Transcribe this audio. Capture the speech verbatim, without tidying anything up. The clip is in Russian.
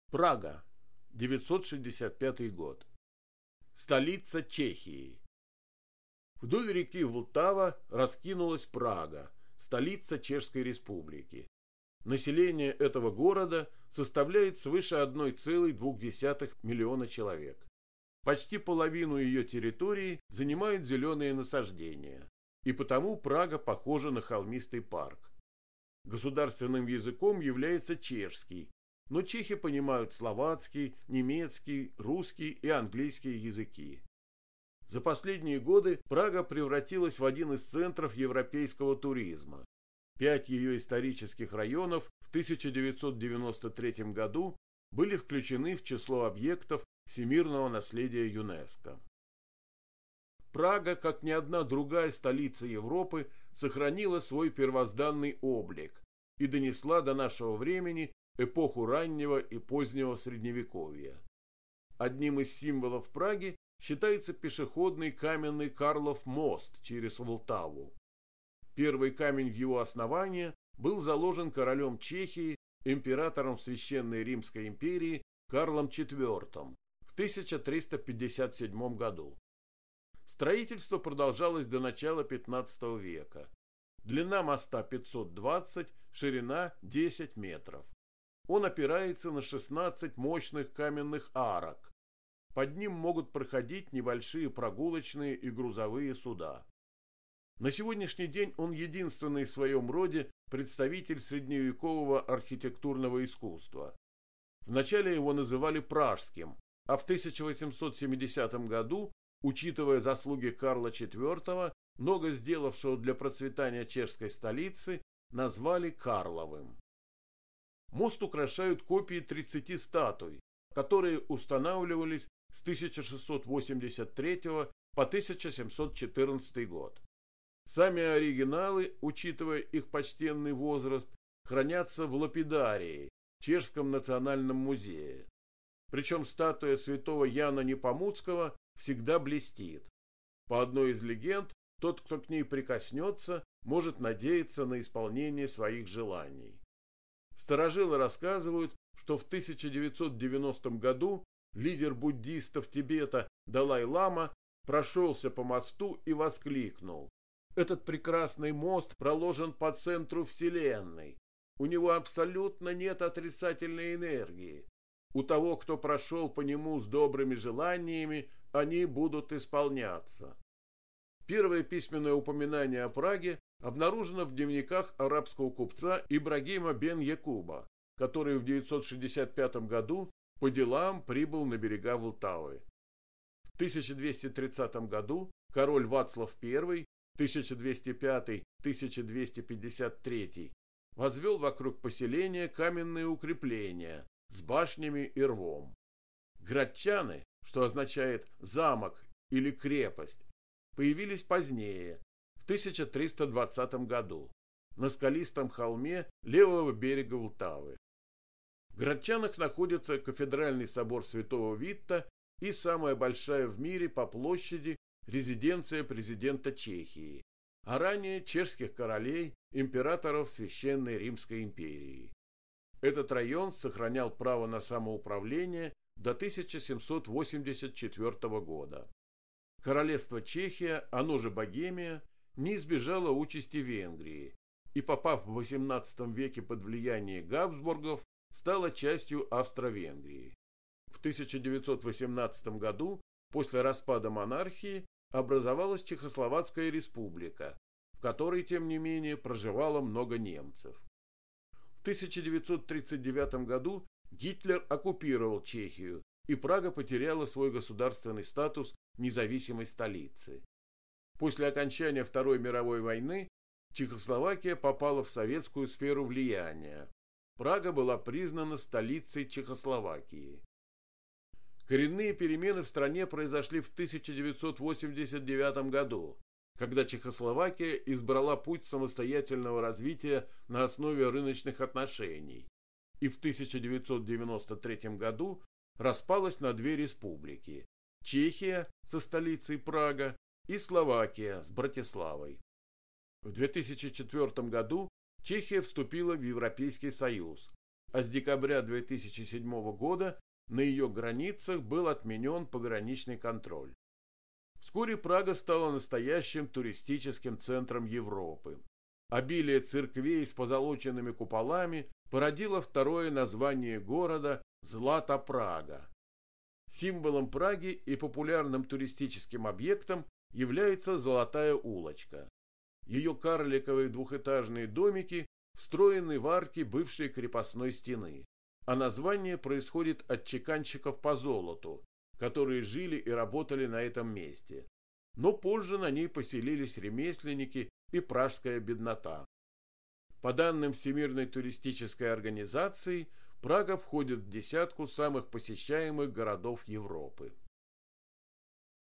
Прага, девятьсот шестьдесят пятый год. Столица Чехии. Вдоль реки Влтава раскинулась Прага, столица Чешской Республики. Население этого города составляет свыше одной целой двух десятых миллиона человек. Почти половину ее территории занимают зеленые насаждения, и потому Прага похожа на холмистый парк. Государственным языком является чешский, но чехи понимают словацкий, немецкий, русский и английский языки. За последние годы Прага превратилась в один из центров европейского туризма. Пять ее исторических районов в тысяча девятьсот девяносто третьем году были включены в число объектов всемирного наследия ЮНЕСКО. Прага, как ни одна другая столица Европы, сохранила свой первозданный облик и донесла до нашего времени эпоху раннего и позднего средневековья. Одним из символов Праги считается пешеходный каменный Карлов мост через Влтаву. Первый камень в его основании был заложен королем Чехии, императором Священной Римской империи Карлом четвёртым в тысяча триста пятьдесят седьмом году. Строительство продолжалось до начала пятнадцатого века. Длина моста пятьсот двадцать, ширина десять метров. Он опирается на шестнадцать мощных каменных арок. Под ним могут проходить небольшие прогулочные и грузовые суда. На сегодняшний день он единственный в своем роде представитель средневекового архитектурного искусства. Вначале его называли Пражским, а в тысяча восемьсот семидесятом году, учитывая заслуги Карла четвёртого, много сделавшего для процветания чешской столицы, назвали Карловым. Мост украшают копии тридцати статуй, которые устанавливались с тысяча шестьсот восемьдесят третьего по тысяча семьсот четырнадцатый год. Сами оригиналы, учитывая их почтенный возраст, хранятся в Лапидарии, Чешском национальном музее. Причем статуя святого Яна Непомуцкого всегда блестит. По одной из легенд, тот, кто к ней прикоснется, может надеяться на исполнение своих желаний. Старожилы рассказывают, что в тысяча девятьсот девяностом году лидер буддистов Тибета Далай-лама прошелся по мосту и воскликнул: «Этот прекрасный мост проложен по центру Вселенной. У него абсолютно нет отрицательной энергии. У того, кто прошел по нему с добрыми желаниями, они будут исполняться». Первое письменное упоминание о Праге обнаружено в дневниках арабского купца Ибрагима бен Якуба, который в девятьсот шестьдесят пятом году по делам прибыл на берега Влтавы. В тысяча двести тридцатом году король Вацлав I тысяча двести пятый — тысяча двести пятьдесят третий возвел вокруг поселения каменные укрепления с башнями и рвом. Градчаны, что означает замок или крепость, появились позднее, в тысяча триста двадцатом году, на скалистом холме левого берега Влтавы. В Градчанах находится кафедральный собор Святого Витта и самая большая в мире по площади резиденция президента Чехии, а ранее чешских королей, императоров Священной Римской империи. Этот район сохранял право на самоуправление до тысяча семьсот восемьдесят четвёртого года. Королевство Чехия, оно же Богемия, не избежало участи Венгрии и, попав в восемнадцатом веке под влияние Габсбургов, стало частью Австро-Венгрии. В тысяча девятьсот восемнадцатом году, после распада монархии, образовалась Чехословацкая республика, в которой, тем не менее, проживало много немцев. В тысяча девятьсот тридцать девятом году Гитлер оккупировал Чехию, и Прага потеряла свой государственный статус независимой столицы. После окончания Второй мировой войны Чехословакия попала в советскую сферу влияния. Прага была признана столицей Чехословакии. Коренные перемены в стране произошли в тысяча девятьсот восемьдесят девятом году, когда Чехословакия избрала путь самостоятельного развития на основе рыночных отношений, и в тысяча девятьсот девяносто третьем году распалась на две республики – Чехия со столицей Прага и Словакия с Братиславой. В две тысячи четвёртом году Чехия вступила в Европейский Союз, а с декабря две тысячи седьмого года на ее границах был отменен пограничный контроль. Вскоре Прага стала настоящим туристическим центром Европы. Обилие церквей с позолоченными куполами породило второе название города Злата Прага. Символом Праги и популярным туристическим объектом является Золотая улочка. Ее карликовые двухэтажные домики встроены в арки бывшей крепостной стены, а название происходит от чеканщиков по золоту, которые жили и работали на этом месте. Но позже на ней поселились ремесленники и пражская беднота. По данным Всемирной туристической организации, Прага входит в десятку самых посещаемых городов Европы.